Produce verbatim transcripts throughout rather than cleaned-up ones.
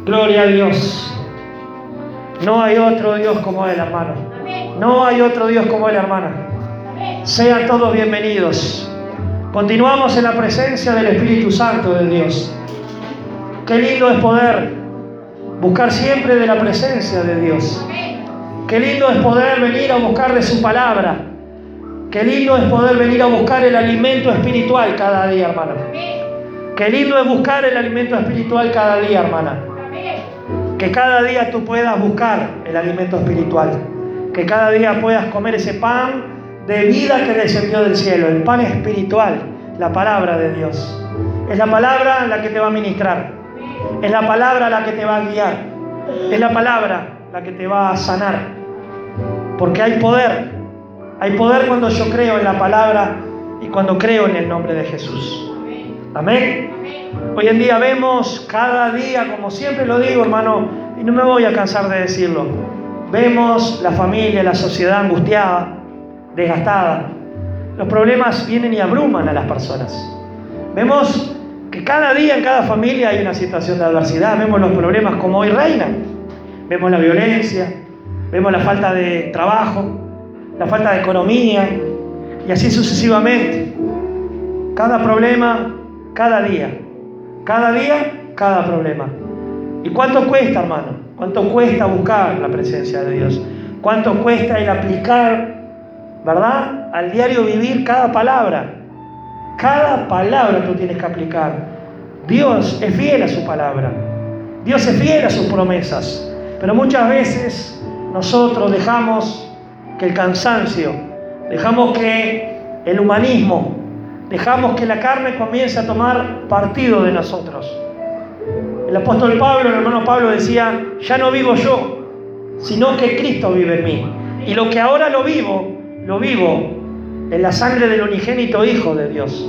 Gloria a Dios. No hay otro Dios como Él, hermano. No hay otro Dios como Él, hermana. Sean todos bienvenidos. Continuamos en la presencia del Espíritu Santo de Dios. Qué lindo es poder buscar siempre de la presencia de Dios. Qué lindo es poder venir a buscar de su palabra. Qué lindo es poder venir a buscar el alimento espiritual cada día, hermana. Qué lindo es buscar el alimento espiritual cada día, hermana. Que cada día tú puedas buscar el alimento espiritual. Que cada día puedas comer ese pan de vida que descendió del cielo. El pan espiritual, la palabra de Dios. Es la palabra la que te va a ministrar. Es la palabra la que te va a guiar. Es la palabra la que te va a sanar. Porque hay poder. Hay poder cuando yo creo en la palabra y cuando creo en el nombre de Jesús. Amén. Hoy en día vemos cada día, como siempre lo digo, hermano, y no me voy a cansar de decirlo, vemos la familia, la sociedad angustiada, desgastada. Los problemas vienen y abruman a las personas. Vemos que cada día en cada familia hay una situación de adversidad. Vemos los problemas como hoy reinan. Vemos la violencia, vemos la falta de trabajo, la falta de economía, y así sucesivamente. Cada problema, cada día. Cada día, cada problema. ¿Y cuánto cuesta, hermano? ¿Cuánto cuesta buscar la presencia de Dios? ¿Cuánto cuesta el aplicar, verdad, al diario vivir cada palabra? Cada palabra tú tienes que aplicar. Dios es fiel a su palabra. Dios es fiel a sus promesas. Pero muchas veces nosotros dejamos que el cansancio, dejamos que el humanismo, dejamos que la carne comience a tomar partido de nosotros. El apóstol Pablo, el hermano Pablo decía, ya no vivo yo, sino que Cristo vive en mí. Y lo que ahora lo vivo, lo vivo en la sangre del unigénito Hijo de Dios.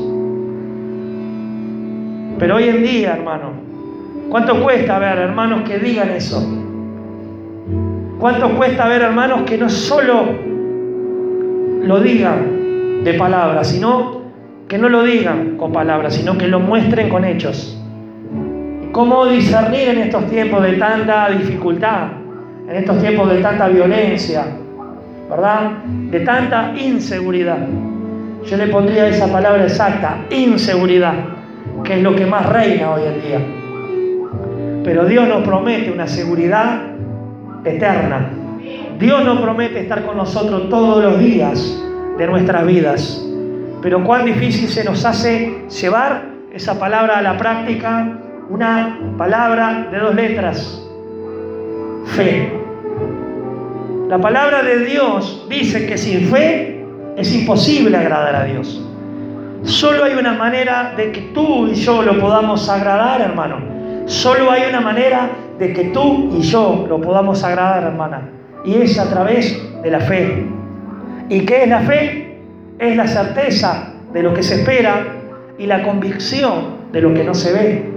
Pero hoy en día, hermano, ¿cuánto cuesta ver hermanos que digan eso? ¿Cuánto cuesta ver hermanos que no solo lo digan de palabras, sino que no lo digan con palabras, sino que lo muestren con hechos? ¿Cómo discernir en estos tiempos de tanta dificultad, en estos tiempos de tanta violencia, ¿verdad? De tanta inseguridad? Yo le pondría esa palabra exacta, inseguridad, que es lo que más reina hoy en día. Pero Dios nos promete una seguridad eterna. Dios nos promete estar con nosotros todos los días de nuestras vidas. Pero cuán difícil se nos hace llevar esa palabra a la práctica, una palabra de dos letras: fe. La palabra de Dios dice que sin fe es imposible agradar a Dios. Solo hay una manera de que tú y yo lo podamos agradar, hermano. Solo hay una manera de que tú y yo lo podamos agradar, hermana. Y es a través de la fe. ¿Y qué es la fe? Es la certeza de lo que se espera y la convicción de lo que no se ve.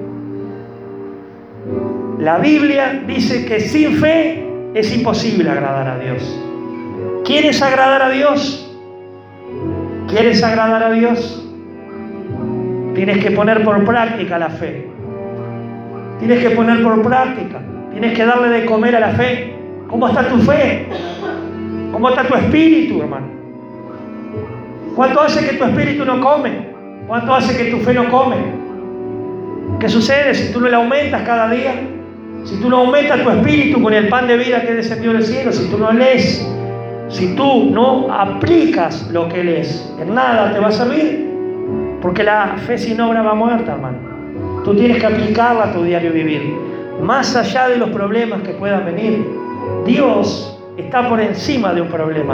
La Biblia dice que sin fe es imposible agradar a Dios. ¿Quieres agradar a Dios? ¿Quieres agradar a Dios? Tienes que poner por práctica la fe. Tienes que poner por práctica. Tienes que darle de comer a la fe. ¿Cómo está tu fe? ¿Cómo está tu espíritu, hermano? ¿Cuánto hace que tu espíritu no come? ¿Cuánto hace que tu fe no come? ¿Qué sucede si tú no le aumentas cada día? Si tú no aumentas tu espíritu con el pan de vida que descendió del cielo, si tú no lees, si tú no aplicas lo que lees, en nada te va a servir. Porque la fe sin obra va muerta, hermano. Tú tienes que aplicarla a tu diario vivir. Más allá de los problemas que puedan venir, Dios está por encima de un problema.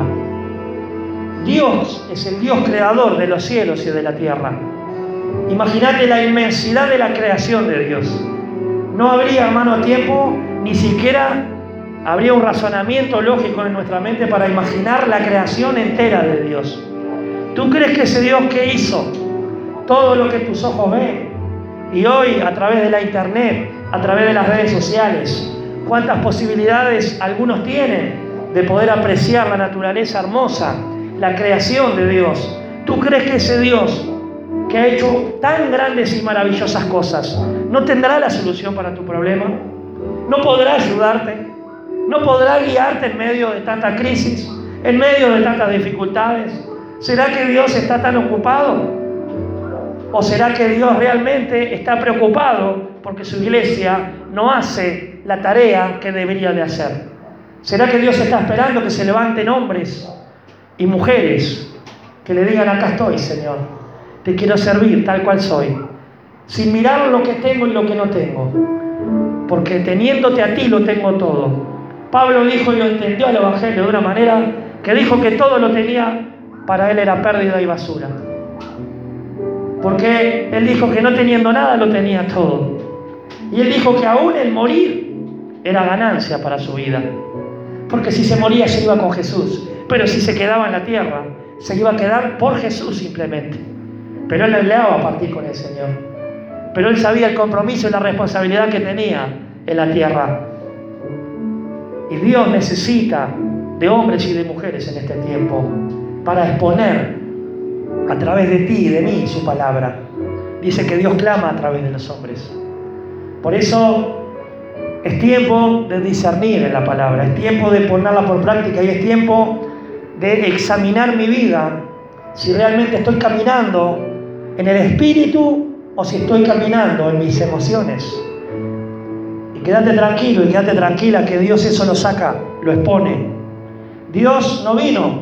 Dios es el Dios creador de los cielos y de la tierra. Imagínate la inmensidad de la creación de Dios. No habría, hermano, tiempo, ni siquiera habría un razonamiento lógico en nuestra mente para imaginar la creación entera de Dios. ¿Tú crees que ese Dios que hizo todo lo que tus ojos ven? Y hoy, a través de la internet, a través de las redes sociales, cuántas posibilidades algunos tienen de poder apreciar la naturaleza hermosa, la creación de Dios. ¿Tú crees que ese Dios que que ha hecho tan grandes y maravillosas cosas, ¿no tendrá la solución para tu problema? No podrá ayudarte, no podrá guiarte en medio de tanta crisis, en medio de tantas dificultades. ¿Será que Dios está tan ocupado? ¿O será que Dios realmente está preocupado porque su iglesia no hace la tarea que debería de hacer? ¿Será que Dios está esperando que se levanten hombres y mujeres que le digan: acá estoy, Señor, te quiero servir tal cual soy, sin mirar lo que tengo y lo que no tengo, porque teniéndote a ti lo tengo todo? Pablo dijo y lo entendió el Evangelio de una manera que dijo que todo lo tenía, para él era pérdida y basura. Porque él dijo que no teniendo nada lo tenía todo. Y él dijo que aún el morir era ganancia para su vida. Porque si se moría se iba con Jesús. Pero si se quedaba en la tierra, se iba a quedar por Jesús simplemente. Pero él anhelaba partir con el Señor. Pero él sabía el compromiso y la responsabilidad que tenía en la tierra. Y Dios necesita de hombres y de mujeres en este tiempo para exponer a través de ti y de mí su palabra. Dice que Dios clama a través de los hombres. Por eso es tiempo de discernir en la palabra, es tiempo de ponerla por práctica y es tiempo de examinar mi vida, si realmente estoy caminando en el espíritu o si estoy caminando en mis emociones. Y quédate tranquilo y quédate tranquila que Dios eso lo saca, lo expone. Dios no vino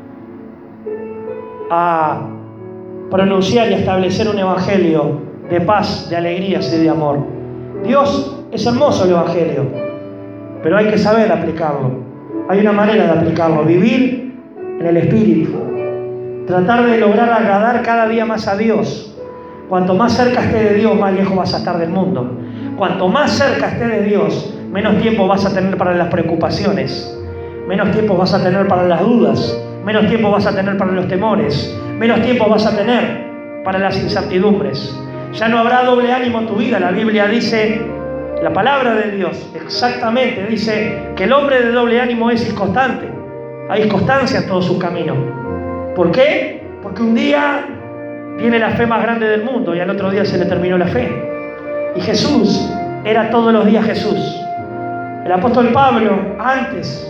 a pronunciar y establecer un evangelio de paz, de alegrías y de amor. Dios, es hermoso el evangelio, pero hay que saber aplicarlo. Hay una manera de aplicarlo: vivir en el espíritu, tratar de lograr agradar cada día más a Dios. Cuanto más cerca esté de Dios, más lejos vas a estar del mundo. Cuanto más cerca esté de Dios, menos tiempo vas a tener para las preocupaciones, menos tiempo vas a tener para las dudas, menos tiempo vas a tener para los temores, menos tiempo vas a tener para las incertidumbres. Ya no habrá doble ánimo en tu vida. La Biblia dice, la palabra de Dios exactamente dice que el hombre de doble ánimo es inconstante. Hay inconstancia en todo su camino. ¿Por qué? Porque un día tiene la fe más grande del mundo y al otro día se le terminó la fe. Y Jesús era todos los días Jesús. El apóstol Pablo, antes,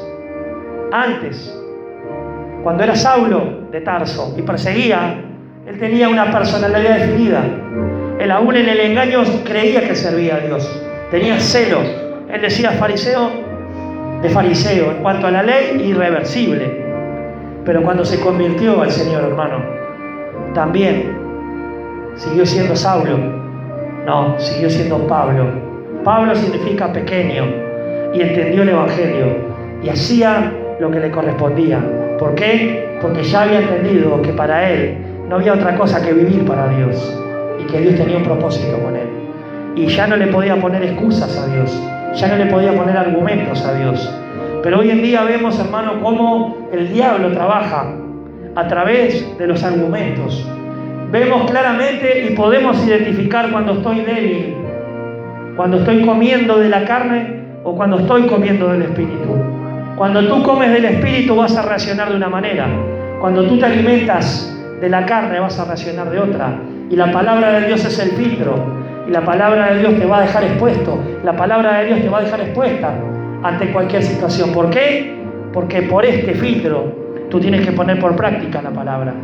antes, cuando era Saulo de Tarso y perseguía, él tenía una personalidad definida. Él aún en el engaño creía que servía a Dios. Tenía celo. Él decía fariseo de fariseo. En cuanto a la ley, irreversible. Pero cuando se convirtió al Señor, hermano, también siguió siendo Saulo. No, siguió siendo Pablo. Pablo significa pequeño. Y entendió el Evangelio. Y hacía lo que le correspondía. ¿Por qué? Porque ya había entendido que para él no había otra cosa que vivir para Dios. Y que Dios tenía un propósito con él. Y ya no le podía poner excusas a Dios. Ya no le podía poner argumentos a Dios. Pero hoy en día vemos, hermano, cómo el diablo trabaja a través de los argumentos. Vemos claramente y podemos identificar cuando estoy débil, cuando estoy comiendo de la carne o cuando estoy comiendo del espíritu. Cuando tú comes del espíritu vas a reaccionar de una manera. Cuando tú te alimentas de la carne vas a reaccionar de otra. Y la palabra de Dios es el filtro. Y la palabra de Dios te va a dejar expuesto. La palabra de Dios te va a dejar expuesta ante cualquier situación. ¿Por qué? Porque por este filtro tú tienes que poner por práctica la palabra.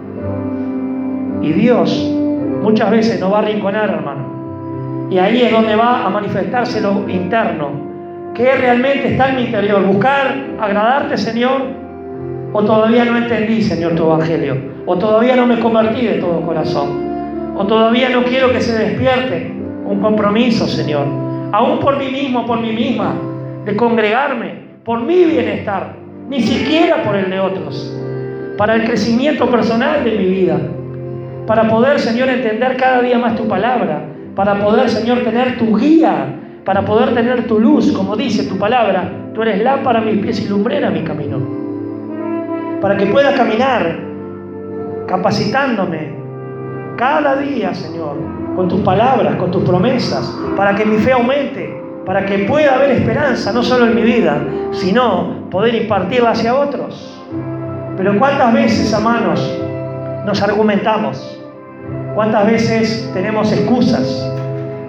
Y Dios muchas veces nos va a arrinconar, hermano. Y ahí es donde va a manifestarse lo interno. ¿Qué realmente está en mi interior? ¿Buscar agradarte, Señor? ¿O todavía no entendí, Señor, tu evangelio? ¿O todavía no me convertí de todo corazón? ¿O todavía no quiero que se despierte un compromiso, Señor? Aún por mí mismo, por mí misma, de congregarme, por mi bienestar, ni siquiera por el de otros, para el crecimiento personal de mi vida, para poder, Señor, entender cada día más tu palabra, para poder, Señor, tener tu guía, para poder tener tu luz, como dice tu palabra, tú eres lámpara a mis pies y lumbrera a mi camino, para que pueda caminar capacitándome cada día, Señor, con tus palabras, con tus promesas, para que mi fe aumente, para que pueda haber esperanza, no solo en mi vida, sino poder impartirla hacia otros. Pero ¿cuántas veces, hermanos, nos argumentamos? ¿Cuántas veces tenemos excusas?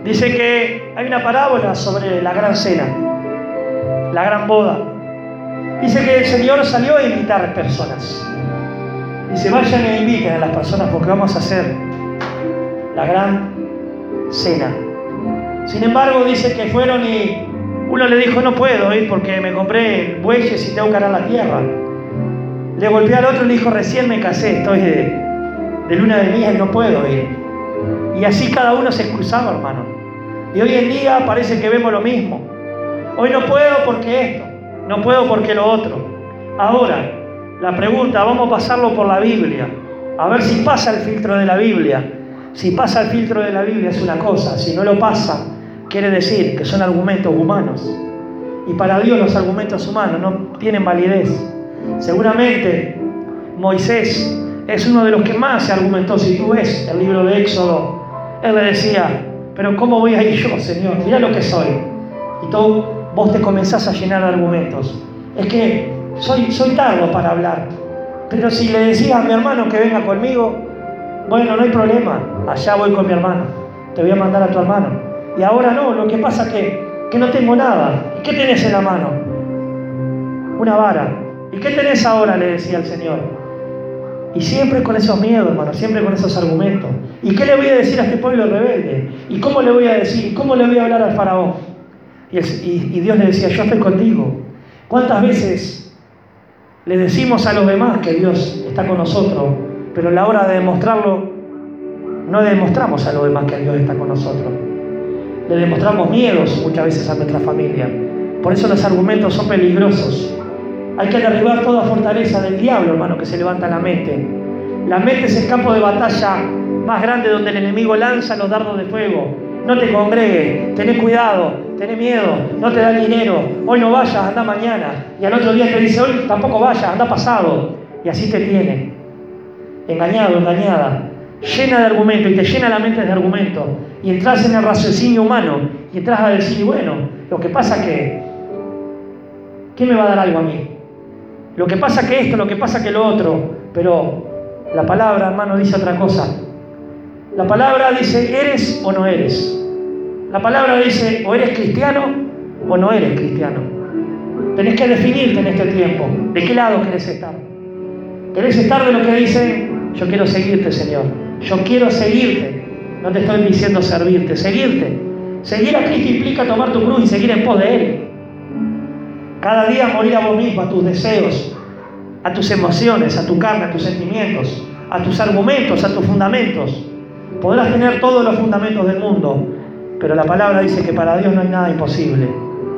Dice que hay una parábola sobre la gran cena, la gran boda. Dice que el Señor salió a invitar personas. Dice, vayan e inviten a las personas porque vamos a hacer la gran cena. Sin embargo, dice que fueron y uno le dijo, no puedo ir porque me compré bueyes y tengo que arar la tierra. Le golpeó al otro y le dijo, recién me casé, estoy de, de luna de miel, no puedo ir. Y así cada uno se excusaba, hermano. Y hoy en día parece que vemos lo mismo. Hoy no puedo porque esto, no puedo porque lo otro. Ahora, la pregunta, vamos a pasarlo por la Biblia, a ver si pasa el filtro de la Biblia. Si pasa el filtro de la Biblia es una cosa, si no lo pasa, quiere decir que son argumentos humanos. Y para Dios los argumentos humanos no tienen validez. Seguramente Moisés es uno de los que más se argumentó. Si tú ves el libro de Éxodo, él le decía, pero ¿cómo voy a ir yo, Señor? Mira lo que soy. Y tú, vos te comenzás a llenar de argumentos. Es que soy, soy tardo para hablar. Pero si le decías a mi hermano que venga conmigo, bueno, no hay problema. Allá voy con mi hermano. Te voy a mandar a tu hermano. Y ahora no, lo que pasa es que, que no tengo nada. ¿Y qué tenés en la mano? Una vara. ¿Y qué tenés ahora? Le decía el Señor. Y siempre con esos miedos, hermano, siempre con esos argumentos. ¿Y qué le voy a decir a este pueblo rebelde? ¿Y cómo le voy a decir? ¿Y cómo le voy a hablar al faraón? Y, el, y, y Dios le decía, yo estoy contigo. ¿Cuántas veces le decimos a los demás que Dios está con nosotros, pero a la hora de demostrarlo, no le demostramos a los demás que Dios está con nosotros? Le demostramos miedos muchas veces a nuestra familia. Por eso los argumentos son peligrosos. Hay que derribar toda fortaleza del diablo, hermano, que se levanta en la mente. La mente es el campo de batalla más grande donde el enemigo lanza los dardos de fuego. No te congregues, tené cuidado, tené miedo, no te da el dinero. Hoy no vayas, anda mañana. Y al otro día te dice, hoy tampoco vayas, anda pasado. Y así te tiene. Engañado, engañada. Llena de argumentos y te llena la mente de argumentos. Y entras en el raciocinio humano y entras a decir, bueno, lo que pasa que, ¿qué me va a dar algo a mí? Lo que pasa que esto, lo que pasa que lo otro. Pero la palabra, hermano, dice otra cosa. La palabra dice, ¿eres o no eres? La palabra dice, o eres cristiano o no eres cristiano. Tenés que definirte en este tiempo. ¿De qué lado querés estar? ¿Querés estar de lo que dicen? Yo quiero seguirte, Señor. Yo quiero seguirte. No te estoy diciendo servirte, seguirte. Seguir a Cristo implica tomar tu cruz y seguir en pos de Él. Cada día morir a vos mismo, a tus deseos, a tus emociones, a tu carne, a tus sentimientos, a tus argumentos, a tus fundamentos. Podrás tener todos los fundamentos del mundo, pero la palabra dice que para Dios no hay nada imposible.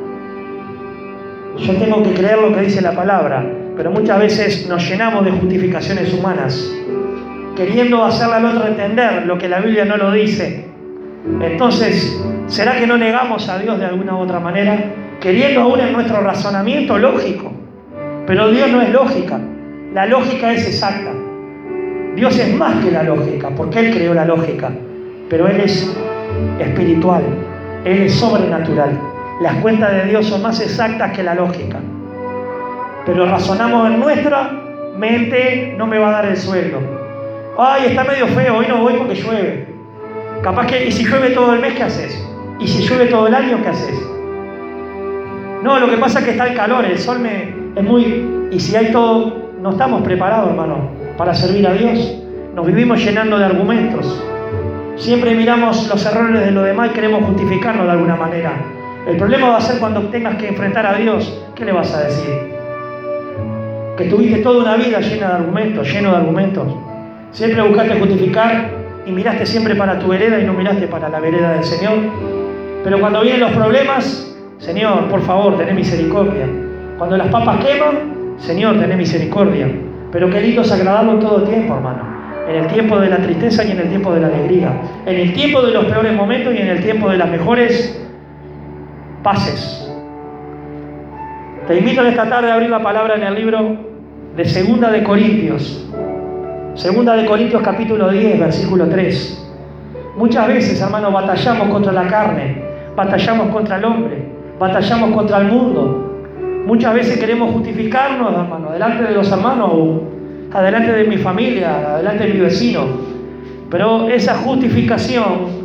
Yo tengo que creer lo que dice la palabra, pero muchas veces nos llenamos de justificaciones humanas, queriendo hacerle al otro entender lo que la Biblia no lo dice. Entonces, ¿será que no negamos a Dios de alguna u otra manera? Queriendo aún en nuestro razonamiento lógico. Pero Dios no es lógica. La lógica es exacta. Dios es más que la lógica, porque Él creó la lógica. Pero Él es espiritual. Él es sobrenatural. Las cuentas de Dios son más exactas que la lógica. Pero razonamos en nuestra mente, no me va a dar el sueldo. Ay, está medio feo, hoy no voy porque llueve. Capaz que, ¿y si llueve todo el mes, qué haces? ¿Y si llueve todo el año, qué haces? No, lo que pasa es que está el calor, el sol me, es muy... Y si hay todo, no estamos preparados, hermano, para servir a Dios. Nos vivimos llenando de argumentos. Siempre miramos los errores de los demás y queremos justificarnos de alguna manera. El problema va a ser cuando tengas que enfrentar a Dios. ¿Qué le vas a decir? Que tuviste toda una vida llena de argumentos, lleno de argumentos. Siempre buscaste justificar y miraste siempre para tu vereda y no miraste para la vereda del Señor. Pero cuando vienen los problemas, Señor, por favor, tené misericordia. Cuando las papas queman, Señor, tené misericordia. Pero qué lindo es agradarlo en todo tiempo, hermano. En el tiempo de la tristeza y en el tiempo de la alegría. En el tiempo de los peores momentos y en el tiempo de las mejores paces. Te invito en esta tarde a abrir la palabra en el libro de Segunda de Corintios. Segunda de Corintios capítulo diez, versículo tres. Muchas veces, hermano, batallamos contra la carne, batallamos contra el hombre, batallamos contra el mundo. Muchas veces queremos justificarnos, hermano, delante de los hermanos, o adelante de mi familia, adelante de mi vecino. Pero esa justificación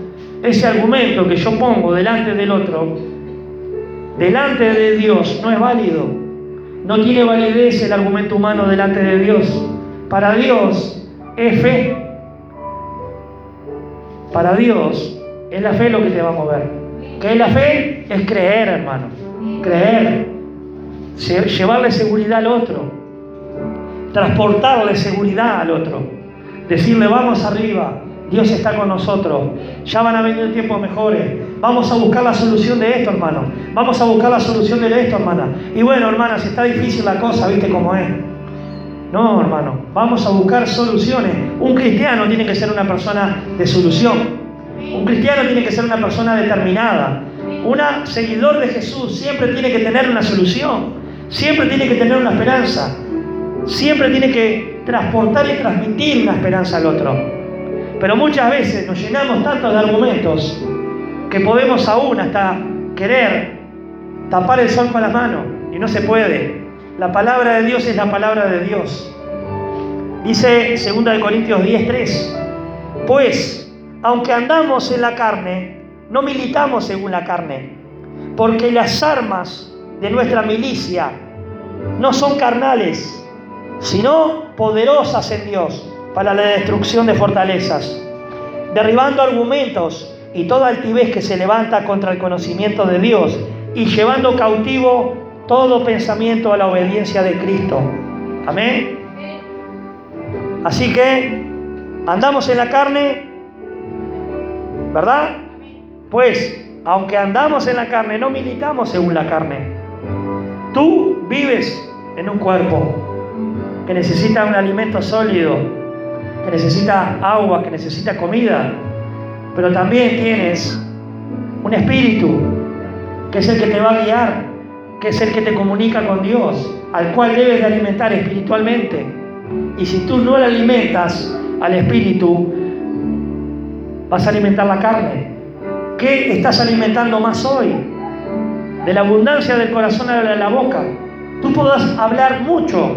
ese argumento que yo pongo delante del otro, delante de Dios, no es válido. No tiene validez el argumento humano delante de Dios. Para Dios es fe. Para Dios es la fe lo que te va a mover. ¿Qué es la fe? Es creer, hermano. Creer. Llevarle seguridad al otro. Transportarle seguridad al otro. Decirle, vamos arriba. Dios está con nosotros. Ya van a venir tiempos mejores. Vamos a buscar la solución de esto, hermano. Vamos a buscar la solución de esto, hermana. Y bueno, hermana, si está difícil la cosa, ¿viste cómo es? No, hermano. Vamos a buscar soluciones. Un cristiano tiene que ser una persona de solución. Un cristiano tiene que ser una persona determinada. Un seguidor de Jesús siempre tiene que tener una solución. Siempre tiene que tener una esperanza. Siempre tiene que transportar y transmitir una esperanza al otro. Pero muchas veces nos llenamos tanto de argumentos que podemos aún hasta querer tapar el sol con las manos y no se puede. La palabra de Dios es la palabra de Dios. Dice segunda de Corintios diez tres, pues, aunque andamos en la carne, no militamos según la carne, porque las armas de nuestra milicia no son carnales, sino poderosas en Dios para la destrucción de fortalezas, derribando argumentos y toda altivez que se levanta contra el conocimiento de Dios y llevando cautivo todo pensamiento a la obediencia de Cristo. Amén. Así que andamos en la carne, ¿verdad? Pues, aunque andamos en la carne, no militamos según la carne. Tú vives en un cuerpo que necesita un alimento sólido, que necesita agua, que necesita comida, pero también tienes un espíritu que es el que te va a guiar, que es el que te comunica con Dios, al cual debes de alimentar espiritualmente. Y si tú no le alimentas al espíritu, vas a alimentar la carne. ¿Qué estás alimentando más hoy? De la abundancia del corazón a la boca. Tú podrás hablar mucho,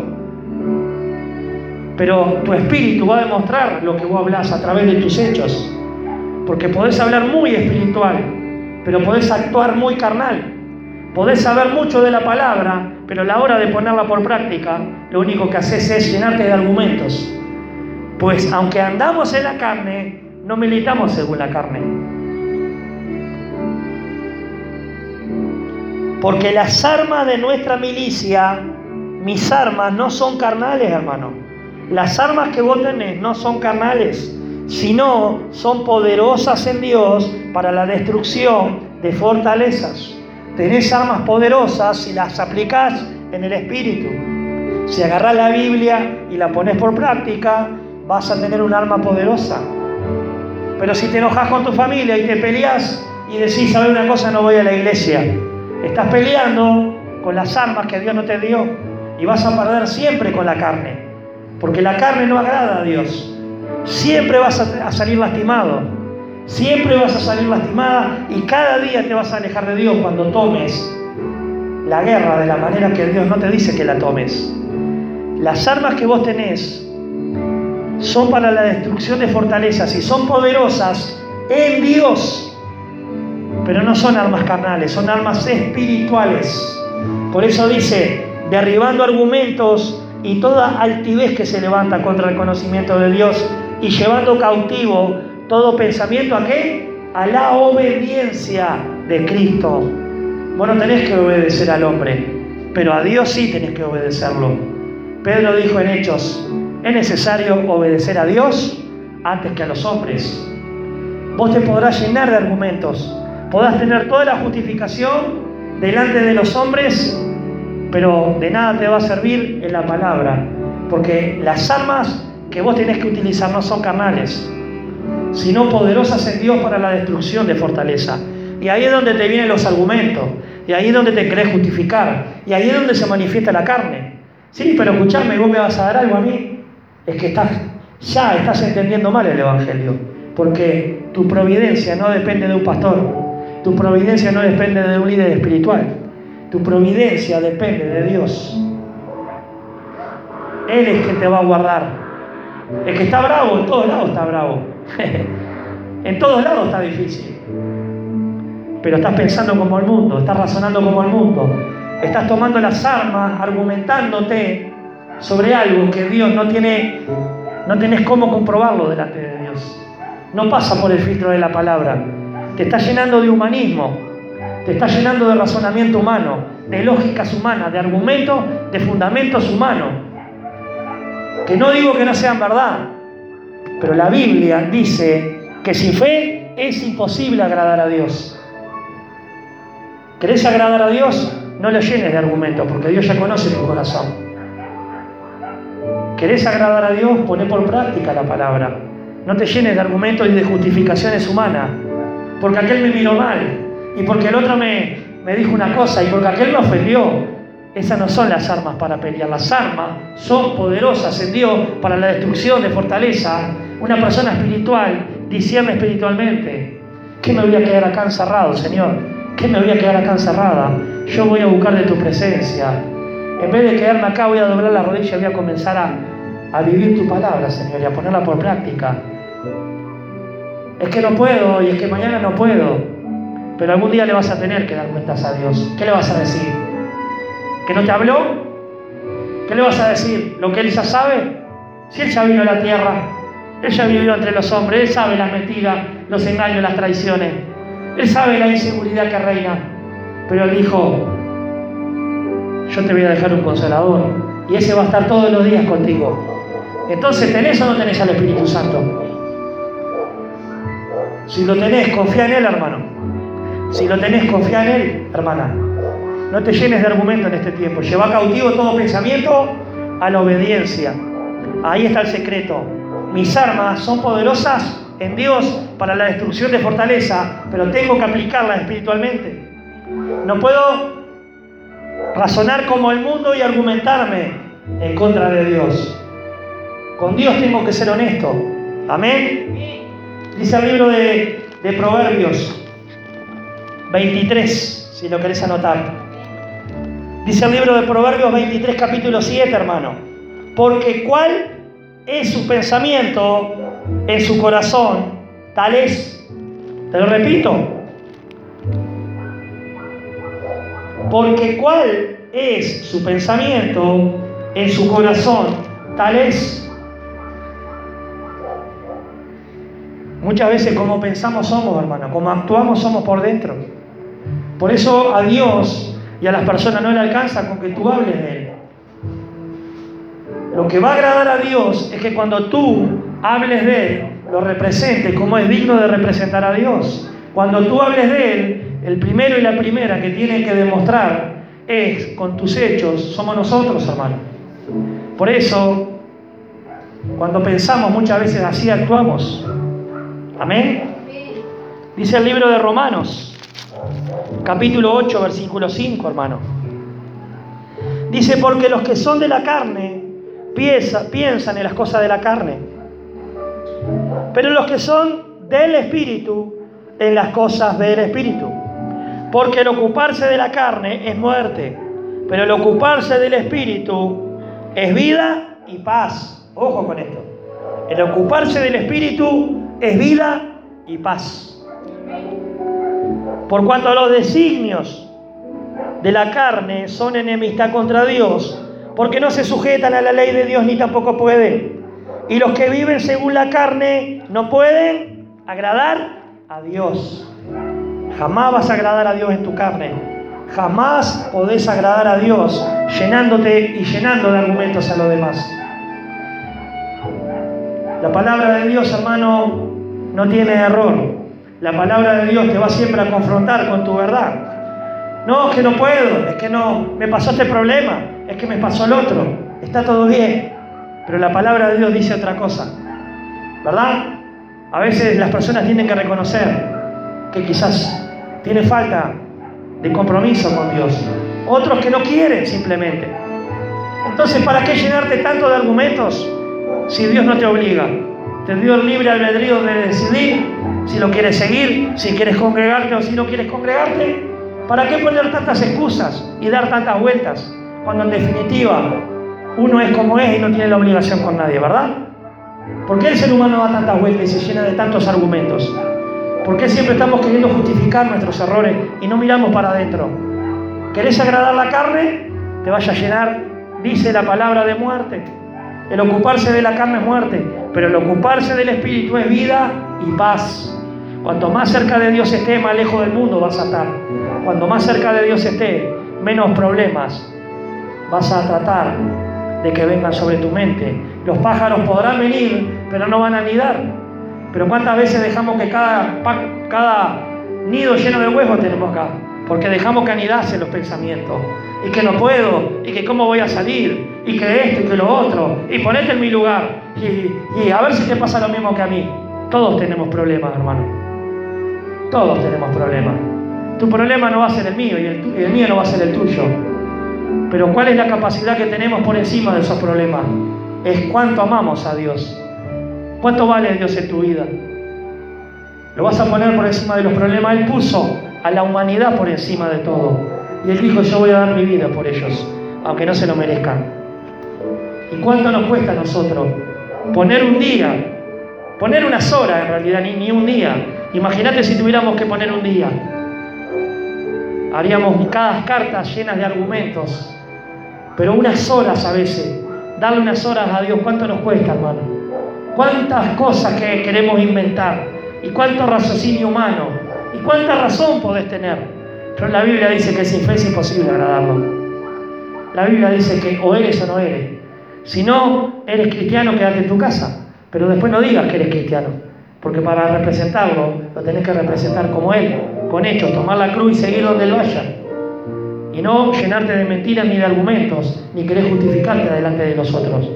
pero tu espíritu va a demostrar lo que vos hablas a través de tus hechos. Porque podés hablar muy espiritual, pero podés actuar muy carnal. Podés saber mucho de la palabra, pero a la hora de ponerla por práctica, lo único que haces es llenarte de argumentos. Pues aunque andamos en la carne, no militamos según la carne. Porque las armas de nuestra milicia, mis armas, no son carnales, hermano. Las armas que vos tenés no son carnales, sino son poderosas en Dios para la destrucción de fortalezas. Tenés armas poderosas si las aplicás en el Espíritu. Si agarrás la Biblia y la pones por práctica, vas a tener un arma poderosa. Pero si te enojas con tu familia y te peleás y decís, ¿sabes una cosa? No voy a la iglesia. Estás peleando con las armas que Dios no te dio y vas a perder siempre con la carne. Porque la carne no agrada a Dios. Siempre vas a, a salir lastimado. Siempre vas a salir lastimada y cada día te vas a alejar de Dios cuando tomes la guerra de la manera que Dios no te dice que la tomes. Las armas que vos tenés son para la destrucción de fortalezas y son poderosas en Dios, pero no son armas carnales, son armas espirituales. Por eso dice, derribando argumentos y toda altivez que se levanta contra el conocimiento de Dios y llevando cautivo todo pensamiento, ¿a qué? A la obediencia de Cristo. Vos no tenés que obedecer al hombre, pero a Dios sí tenés que obedecerlo. Pedro dijo en Hechos, es necesario obedecer a Dios antes que a los hombres. Vos te podrás llenar de argumentos, podrás tener toda la justificación delante de los hombres, pero de nada te va a servir en la palabra, porque las armas que vos tenés que utilizar no son carnales, sino poderosas en Dios para la destrucción de fortaleza. Y ahí es donde te vienen los argumentos, y ahí es donde te querés justificar, y ahí es donde se manifiesta la carne. Sí, pero escuchame, vos me vas a dar algo a mí. Es que estás, ya estás entendiendo mal el Evangelio, porque tu providencia no depende de un pastor, tu providencia no depende de un líder espiritual, tu providencia depende de Dios. Él es quien te va a guardar. El que está bravo, en todos lados está bravo. En todos lados está difícil. pero estás pensando como el mundo, estás razonando como el mundo, estás tomando las armas, argumentándote sobre algo que Dios no tiene, no tenés cómo comprobarlo delante de Dios. No pasa por el filtro de la palabra. Te está llenando de humanismo, te está llenando de razonamiento humano, de lógicas humanas, de argumentos, de fundamentos humanos. Que no digo que no sean verdad, pero la Biblia dice que sin fe es imposible agradar a Dios. ¿Querés agradar a Dios? No lo llenes de argumentos, porque Dios ya conoce tu corazón. ¿Querés agradar a Dios? Poné por práctica la palabra. No te llenes de argumentos y de justificaciones humanas. Porque aquel me miró mal, y porque el otro me, me dijo una cosa, y porque aquel me ofendió. Esas no son las armas para pelear. Las armas son poderosas en Dios para la destrucción de fortaleza. Una persona espiritual discierne espiritualmente. ¿Qué me voy a quedar acá encerrado, Señor? ¿Qué me voy a quedar acá encerrada? Yo voy a buscar de tu presencia. En vez de quedarme acá, voy a doblar la rodilla y voy a comenzar a, a vivir tu palabra, Señor, y a ponerla por práctica. Es que no puedo, y es que mañana no puedo. Pero algún día le vas a tener que dar cuentas a Dios. ¿Qué le vas a decir? ¿Que no te habló? ¿Qué le vas a decir? ¿Lo que él ya sabe? Si él ya vino a la tierra, él ya vivió entre los hombres, él sabe las mentiras, los engaños, las traiciones. Él sabe la inseguridad que reina. Pero él dijo, yo te voy a dejar un consolador, y ese va a estar todos los días contigo. Entonces, ¿tenés o no tenés al Espíritu Santo? Si lo tenés, confía en Él, hermano. Si lo tenés, confía en Él, hermana. No te llenes de argumento en este tiempo. Lleva cautivo todo pensamiento a la obediencia. Ahí está el secreto. Mis armas son poderosas en Dios para la destrucción de fortaleza, pero tengo que aplicarlas espiritualmente. No puedo razonar como el mundo y argumentarme en contra de Dios. Con Dios tengo que ser honesto. Amén. Dice el libro de, de Proverbios veintitrés, si lo querés anotar. Dice el libro de Proverbios veintitrés, capítulo siete, hermano. Porque cuál es su pensamiento en su corazón, tal es. Te lo repito. Porque cuál es su pensamiento en su corazón, tal es. Muchas veces como pensamos somos, hermano, como actuamos somos por dentro. Por eso a Dios y a las personas no le alcanza con que tú hables de Él. Lo que va a agradar a Dios es que cuando tú hables de Él, lo representes como es digno de representar a Dios. Cuando tú hables de Él, el primero y la primera que tienen que demostrar es con tus hechos, somos nosotros, hermano. Por eso, cuando pensamos muchas veces así actuamos. Amén. Dice el libro de Romanos, capítulo ocho, versículo cinco, hermano. Dice, porque los que son de la carne piensa, piensan en las cosas de la carne, pero los que son del Espíritu, en las cosas del Espíritu. Porque el ocuparse de la carne es muerte, pero el ocuparse del Espíritu es vida y paz. Ojo con esto. El ocuparse del Espíritu es vida y paz. Por cuanto a los designios de la carne son enemistad contra Dios, porque no se sujetan a la ley de Dios ni tampoco pueden. Y los que viven según la carne no pueden agradar a Dios. Jamás vas a agradar a Dios en tu carne. Jamás podés agradar a Dios llenándote y llenando de argumentos a los demás. La palabra de Dios, hermano, no tiene error. La palabra de Dios te va siempre a confrontar con tu verdad. No, es que no puedo, es que no, me pasó este problema, es que me pasó el otro. Está todo bien, pero la palabra de Dios dice otra cosa, ¿verdad? A veces las personas tienen que reconocer que quizás tiene falta de compromiso con Dios. Otros que no quieren simplemente. Entonces, ¿para qué llenarte tanto de argumentos si Dios no te obliga? Te dio el libre albedrío de decidir si lo quieres seguir, si quieres congregarte o si no quieres congregarte. ¿Para qué poner tantas excusas y dar tantas vueltas? Cuando en definitiva uno es como es y no tiene la obligación con nadie, ¿verdad? ¿Por qué el ser humano da tantas vueltas y se llena de tantos argumentos? ¿Por qué siempre estamos queriendo justificar nuestros errores y no miramos para adentro? ¿Querés agradar la carne? Te vaya a llenar, dice la palabra, de muerte. El ocuparse de la carne es muerte, pero el ocuparse del Espíritu es vida y paz. Cuanto más cerca de Dios esté, más lejos del mundo vas a estar. Cuando más cerca de Dios esté, menos problemas vas a tratar de que vengan sobre tu mente. Los pájaros podrán venir, pero no van a anidar. Pero ¿cuántas veces dejamos que cada, cada nido lleno de huevos tenemos acá? Porque dejamos que anidasen los pensamientos. Y que no puedo, y que cómo voy a salir, y que esto, y que lo otro, y ponete en mi lugar, y, y a ver si te pasa lo mismo que a mí. Todos tenemos problemas, hermano. Todos tenemos problemas. Tu problema no va a ser el mío, y el, y el mío no va a ser el tuyo. Pero ¿cuál es la capacidad que tenemos por encima de esos problemas? Es cuánto amamos a Dios. ¿Cuánto vale Dios en tu vida? Lo vas a poner por encima de los problemas. Él puso a la humanidad por encima de todo. Y Él dijo, yo voy a dar mi vida por ellos, aunque no se lo merezcan. ¿Y cuánto nos cuesta a nosotros poner un día, poner unas horas en realidad, ni, ni un día? Imagínate si tuviéramos que poner un día. Haríamos cada carta llenas de argumentos, pero unas horas a veces, darle unas horas a Dios, ¿cuánto nos cuesta, hermano? ¿Cuántas cosas que queremos inventar? ¿Y cuánto raciocinio humano? ¿Y cuánta razón podés tener? Pero la Biblia dice que sin fe es imposible agradarlo. La Biblia dice que o eres o no eres. Si no eres cristiano, quédate en tu casa. Pero después no digas que eres cristiano. Porque para representarlo, lo tenés que representar como Él, con hechos, tomar la cruz y seguir donde Él vaya. Y no llenarte de mentiras ni de argumentos, ni querer justificarte delante de los otros.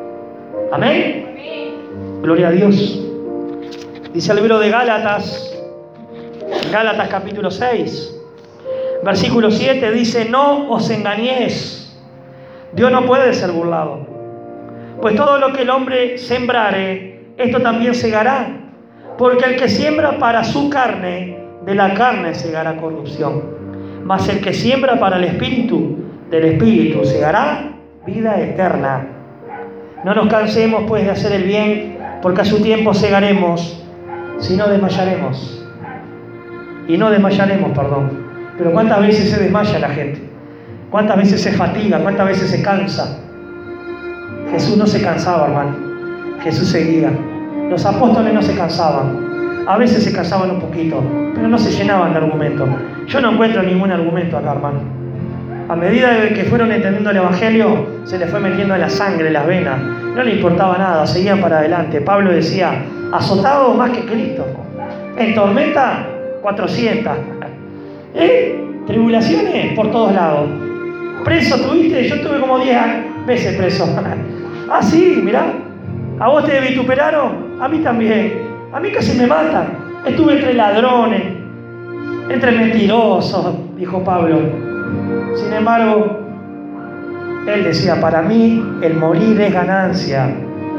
¿Amén? Amén. Gloria a Dios. Dice el libro de Gálatas, Gálatas capítulo seis, versículo siete, dice, no os engañéis, Dios no puede ser burlado. Pues todo lo que el hombre sembrare, esto también segará. Porque el que siembra para su carne, de la carne segará corrupción. Mas el que siembra para el Espíritu, del Espíritu segará vida eterna. No nos cansemos pues de hacer el bien, porque a su tiempo segaremos, si no desmayaremos. Y no desmayaremos, perdón. Pero ¿cuántas veces se desmaya la gente? ¿Cuántas veces se fatiga? ¿Cuántas veces se cansa? Jesús no se cansaba, hermano. Jesús seguía. Los apóstoles no se cansaban. A veces se cansaban un poquito, pero no se llenaban de argumentos. Yo no encuentro ningún argumento acá, hermano. A medida de que fueron entendiendo el Evangelio, se les fue metiendo en la sangre, en las venas. No le importaba nada, seguían para adelante. Pablo decía, azotado más que Cristo. En tormenta, cuatrocientas. ¿Eh? Tribulaciones por todos lados. ¿Preso tuviste? Yo estuve como diez veces preso. Ah, sí, mirá. ¿A vos te vituperaron? A mí también. A mí casi me matan. Estuve entre ladrones, entre mentirosos, dijo Pablo. Sin embargo, él decía, para mí el morir es ganancia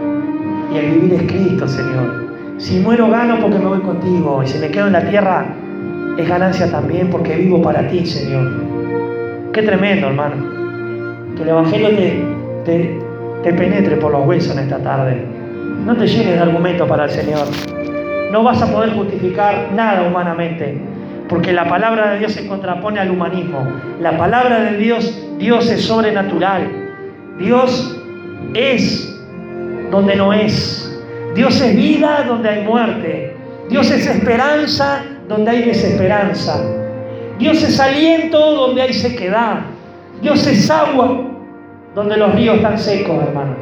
y el vivir es Cristo, Señor. Si muero gano porque me voy contigo, y si me quedo en la tierra es ganancia también porque vivo para ti, Señor. Qué tremendo, hermano. Que el Evangelio te, te, te penetre por los huesos en esta tarde. No te llenes de argumentos para el Señor. No vas a poder justificar nada humanamente, porque la palabra de Dios se contrapone al humanismo. La palabra de Dios, Dios es sobrenatural. Dios es donde no es. Dios es vida donde hay muerte. Dios es esperanza donde hay desesperanza. Dios es aliento donde hay sequedad. Dios es agua donde los ríos están secos, hermano.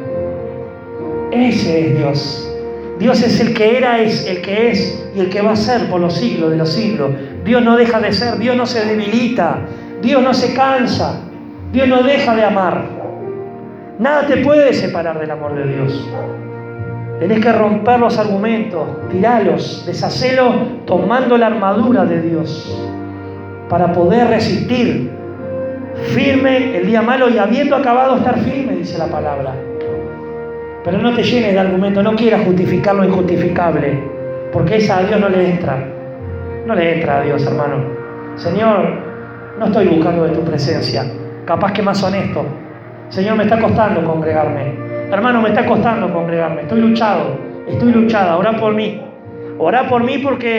Ese es Dios. Dios es el que era, es el que es y el que va a ser por los siglos de los siglos. Dios no deja de ser, Dios no se debilita, Dios no se cansa, Dios no deja de amar. Nada te puede separar del amor de Dios. Tenés que romper los argumentos, tiralos, deshacelos, tomando la armadura de Dios para poder resistir firme el día malo y habiendo acabado estar firme, dice la palabra. Pero no te llenes de argumentos, no quieras justificar lo injustificable, porque esa a Dios no le entra. No le entra a Dios, hermano. Señor, no estoy buscando de tu presencia. Capaz que más honesto. Señor, me está costando congregarme. Hermano, me está costando congregarme. Estoy luchado, estoy luchada. Orá por mí. Orá por mí porque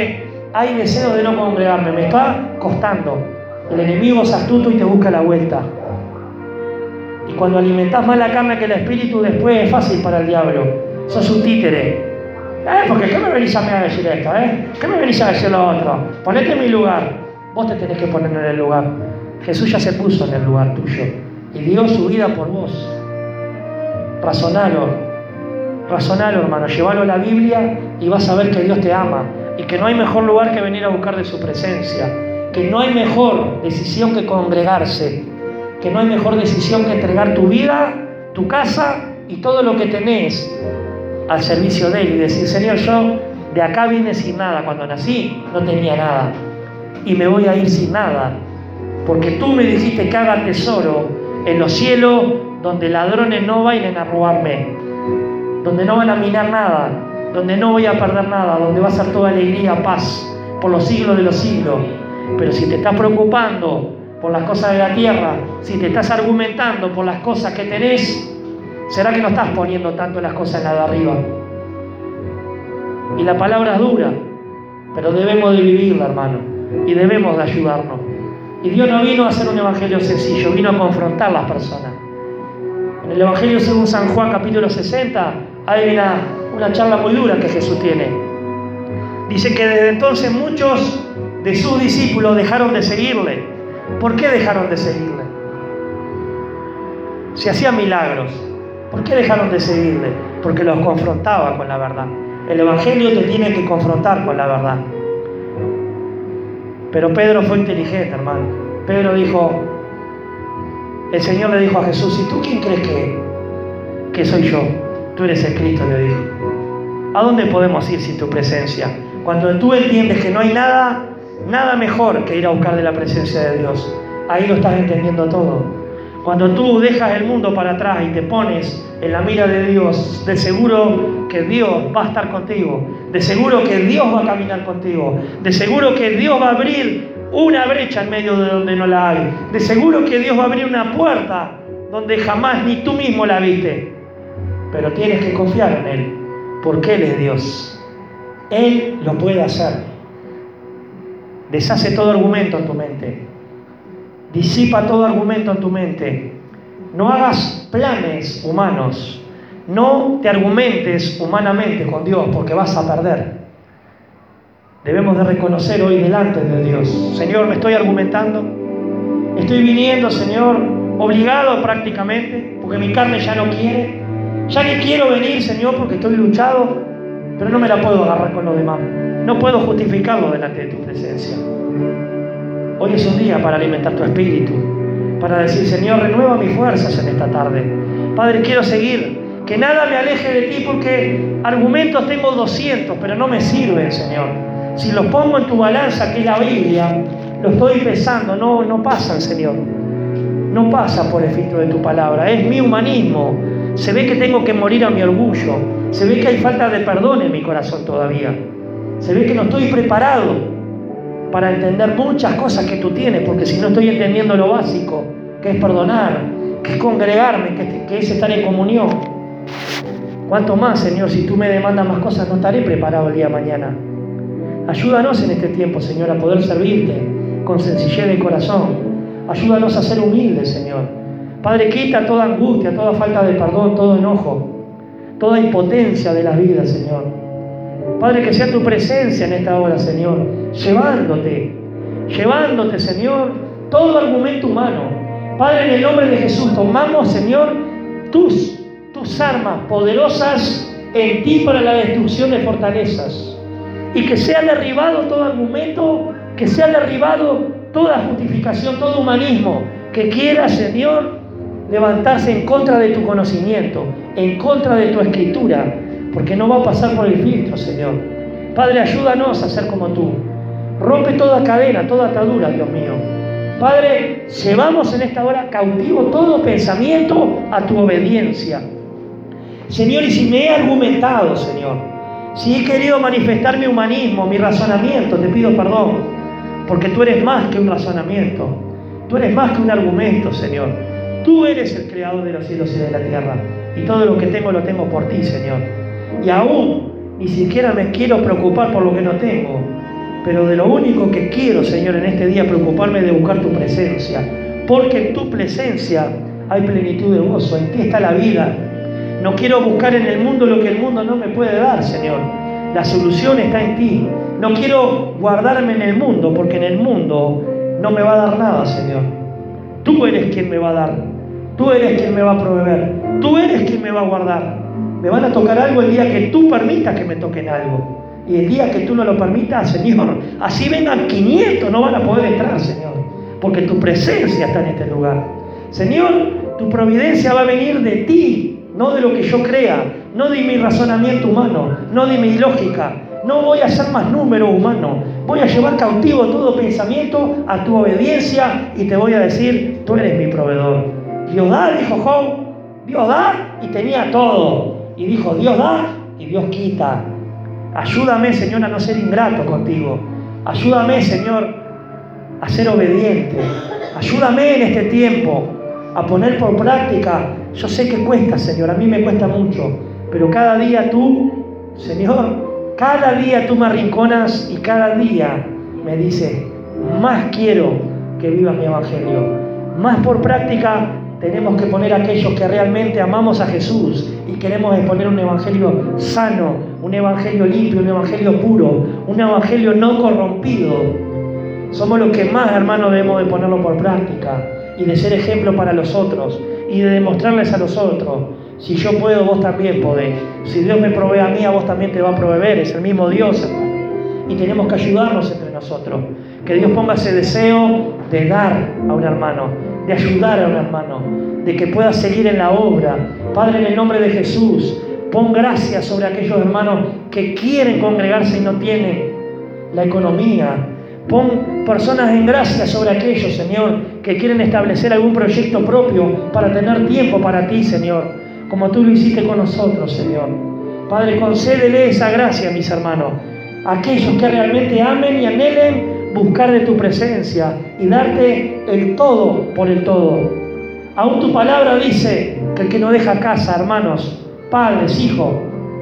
hay deseo de no congregarme, me está costando. El enemigo es astuto y te busca la vuelta. Y cuando alimentás más la carne que el espíritu, después es fácil para el diablo. Sos un títere. Eh, porque ¿qué me venís a mí a decir esto? Eh? ¿Qué me venís a decir lo otro? Ponete en mi lugar. Vos te tenés que poner en el lugar. Jesús ya se puso en el lugar tuyo y dio su vida por vos. Razonalo, razonalo, hermano. Llévalo a la Biblia y vas a ver que Dios te ama y que no hay mejor lugar que venir a buscar de su presencia, que no hay mejor decisión que congregarse, que no hay mejor decisión que entregar tu vida, tu casa y todo lo que tenés al servicio de Él y decir: Señor, yo de acá vine sin nada. Cuando nací no tenía nada y me voy a ir sin nada, porque tú me dijiste que haga tesoro en los cielos, donde ladrones no vayan a robarme, donde no van a minar nada, donde no voy a perder nada, donde va a ser toda alegría, paz, por los siglos de los siglos. Pero si te estás preocupando por las cosas de la tierra, si te estás argumentando por las cosas que tenés, ¿será que no estás poniendo tanto las cosas en la de arriba? Y la palabra es dura, pero debemos de vivirla, hermano, y debemos de ayudarnos. Y Dios no vino a hacer un evangelio sencillo, vino a confrontar a las personas. En el Evangelio según San Juan, capítulo sesenta, hay una, una charla muy dura que Jesús tiene. Dice que desde entonces muchos de sus discípulos dejaron de seguirle. ¿Por qué dejaron de seguirle? Si hacía milagros, ¿por qué dejaron de seguirle? Porque los confrontaba con la verdad. El Evangelio te tiene que confrontar con la verdad. Pero Pedro fue inteligente, hermano. Pedro dijo, el Señor le dijo a Jesús: ¿y tú quién crees que, que soy yo? Tú eres el Cristo, le dijo. ¿A dónde podemos ir sin tu presencia? Cuando tú entiendes que no hay nada, nada mejor que ir a buscar de la presencia de Dios, ahí lo estás entendiendo todo. Cuando tú dejas el mundo para atrás y te pones en la mira de Dios, de seguro que Dios va a estar contigo, de seguro que Dios va a caminar contigo, de seguro que Dios va a abrir una brecha en medio de donde no la hay, de seguro que Dios va a abrir una puerta donde jamás ni tú mismo la viste. Pero tienes que confiar en Él, porque Él es Dios. Él lo puede hacer. Deshace todo argumento en tu mente. Disipa todo argumento en tu mente. No hagas planes humanos. No te argumentes humanamente con Dios, porque vas a perder. Debemos de reconocer hoy delante de Dios: Señor, me estoy argumentando. Estoy viniendo, Señor, obligado prácticamente, porque mi carne ya no quiere. Ya ni quiero venir, Señor, porque estoy luchado, pero no me la puedo agarrar con los demás. No puedo justificarlo delante de tu presencia. Hoy es un día para alimentar tu espíritu, para decir: Señor, renueva mis fuerzas en esta tarde. Padre, quiero seguir, que nada me aleje de ti, porque argumentos tengo doscientos, pero no me sirven, Señor. Si los pongo en tu balanza, que es la Biblia, lo estoy pesando, no, no pasan, Señor. No pasa por el filtro de tu palabra. Es mi humanismo. Se ve que tengo que morir a mi orgullo. Se ve que hay falta de perdón en mi corazón todavía. Se ve que no estoy preparado para entender muchas cosas que tú tienes, porque si no estoy entendiendo lo básico, que es perdonar, que es congregarme, que, que es estar en comunión. ¿Cuánto más, Señor, si tú me demandas más cosas, no estaré preparado el día de mañana? Ayúdanos en este tiempo, Señor, a poder servirte con sencillez de corazón. Ayúdanos a ser humildes, Señor. Padre, quita toda angustia, toda falta de perdón, todo enojo, toda impotencia de la vida, Señor. Padre, que sea tu presencia en esta hora, Señor, llevándote, llevándote, Señor, todo argumento humano. Padre, en el nombre de Jesús, tomamos, Señor, tus, tus armas poderosas en ti para la destrucción de fortalezas. Y que sea derribado todo argumento, que sea derribado toda justificación, todo humanismo que quiera, Señor, levantarse en contra de tu conocimiento, en contra de tu escritura, porque no va a pasar por el filtro, Señor. Padre, ayúdanos a ser como tú. Rompe toda cadena, toda atadura, Dios mío. Padre, llevamos en esta hora cautivo todo pensamiento a tu obediencia. Señor, y si me he argumentado, Señor, si he querido manifestar mi humanismo, mi razonamiento, te pido perdón, porque tú eres más que un razonamiento. Tú eres más que un argumento, Señor. Tú eres el creador de los cielos y de la tierra. Y todo lo que tengo, lo tengo por ti, Señor. Y aún ni siquiera me quiero preocupar por lo que no tengo, pero de lo único que quiero, Señor, en este día preocuparme de buscar tu presencia, porque en tu presencia hay plenitud de gozo, en ti está la vida. No quiero buscar en el mundo lo que el mundo no me puede dar, Señor. La solución está en ti. No quiero guardarme en el mundo, porque en el mundo no me va a dar nada, Señor. Tú eres quien me va a dar. Tú eres quien me va a proveer. Tú eres quien me va a guardar. Me van a tocar algo el día que tú permitas que me toquen algo. Y el día que tú no lo permitas, Señor, así vengan quinientos, no van a poder entrar, Señor. Porque tu presencia está en este lugar. Señor, tu providencia va a venir de ti, no de lo que yo crea, no de mi razonamiento humano, no de mi lógica. No voy a ser más número humano. Voy a llevar cautivo todo pensamiento a tu obediencia y te voy a decir, tú eres mi proveedor. Dios da, dijo Job, Dios da y tenía todo. Y dijo, Dios da y Dios quita. Ayúdame, Señor, a no ser ingrato contigo. Ayúdame, Señor, a ser obediente. Ayúdame en este tiempo a poner por práctica. Yo sé que cuesta, Señor, a mí me cuesta mucho, pero cada día tú, Señor, cada día tú me arrinconas y cada día me dices, más quiero que vivas mi evangelio. Más por práctica tenemos que poner a aquellos que realmente amamos a Jesús y queremos exponer un evangelio sano, un evangelio limpio, un evangelio puro, un evangelio no corrompido. Somos los que más, hermanos, debemos de ponerlo por práctica y de ser ejemplo para los otros y de demostrarles a los otros, si yo puedo, vos también podés. Si Dios me provee a mí, a vos también te va a proveer. Es el mismo Dios, hermano. Y tenemos que ayudarnos entre nosotros. Que Dios ponga ese deseo de dar a un hermano, de ayudar a un hermano, de que pueda seguir en la obra. Padre, en el nombre de Jesús, pon gracia sobre aquellos hermanos que quieren congregarse y no tienen la economía. Pon personas en gracia sobre aquellos, Señor, que quieren establecer algún proyecto propio para tener tiempo para ti, Señor, como tú lo hiciste con nosotros, Señor. Padre, concédele esa gracia a mis hermanos, a aquellos que realmente amen y anhelen buscar de tu presencia y darte el todo por el todo. Aún tu palabra dice que el que no deja casa, hermanos, padres, hijos,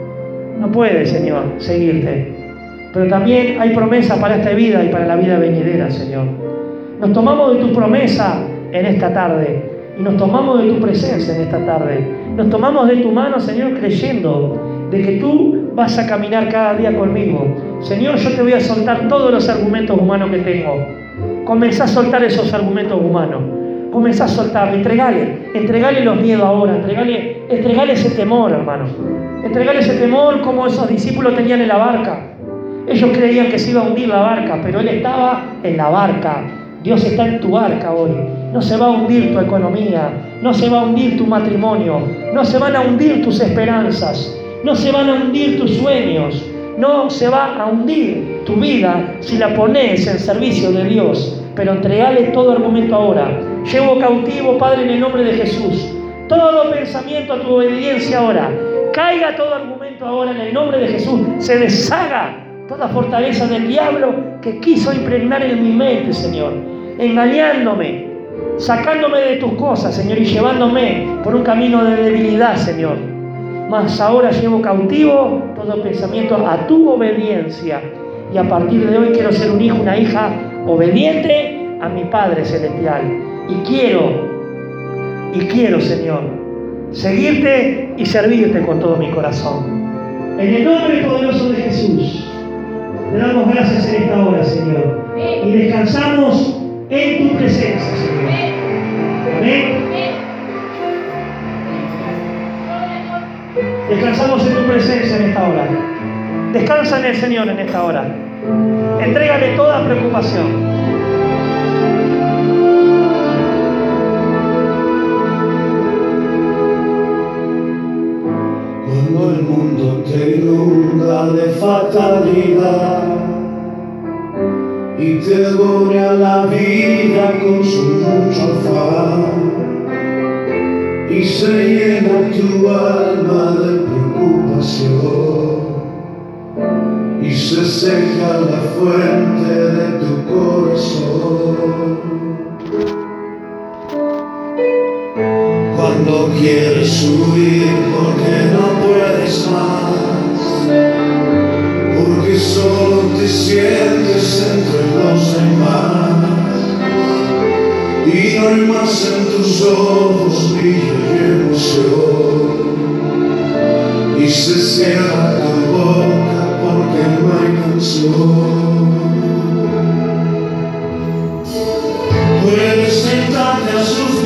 no puede, Señor, seguirte. Pero también hay promesa para esta vida y para la vida venidera, Señor. Nos tomamos de tu promesa en esta tarde y nos tomamos de tu presencia en esta tarde. Nos tomamos de tu mano, Señor, creyendo de que tú vas a caminar cada día conmigo. Señor, yo te voy a soltar todos los argumentos humanos que tengo. Comenzá a soltar esos argumentos humanos. Comenzá a soltar, entregale, entregale los miedos ahora, entregale, entregale ese temor, hermano. Entregale ese temor como esos discípulos tenían en la barca. Ellos creían que se iba a hundir la barca, pero Él estaba en la barca. Dios está en tu barca hoy. No se va a hundir tu economía, no se va a hundir tu matrimonio, no se van a hundir tus esperanzas, no se van a hundir tus sueños, no se va a hundir tu vida si la pones en servicio de Dios. Pero entregale todo argumento ahora. Llevo cautivo, Padre, en el nombre de Jesús, todo pensamiento a tu obediencia ahora. Caiga todo argumento ahora en el nombre de Jesús. Se deshaga toda fortaleza del diablo que quiso impregnar en mi mente, Señor, engañándome, sacándome de tus cosas, Señor, y llevándome por un camino de debilidad, Señor. Mas ahora llevo cautivo todo pensamiento a tu obediencia, y a partir de hoy quiero ser un hijo, una hija obediente a mi Padre Celestial. Y quiero, y quiero, Señor, seguirte y servirte con todo mi corazón. En el nombre poderoso de Jesús, te damos gracias en esta hora, Señor, y descansamos en tu presencia, Señor. Amén. Descansamos en tu presencia en esta hora. Descansa en el Señor en esta hora. Entrégale toda preocupación. Cuando el mundo te inunda de fatalidad y te agobia la vida con su mucho afán y se llena tu alma de preocupación y se seca la fuente de tu corazón. Cuando quieres huir porque no puedes más, porque solo te sientes entre los demás y no hay más en tus ojos brillo y emoción, y se cierra tu boca porque no hay canción. Puedes sentarte a sus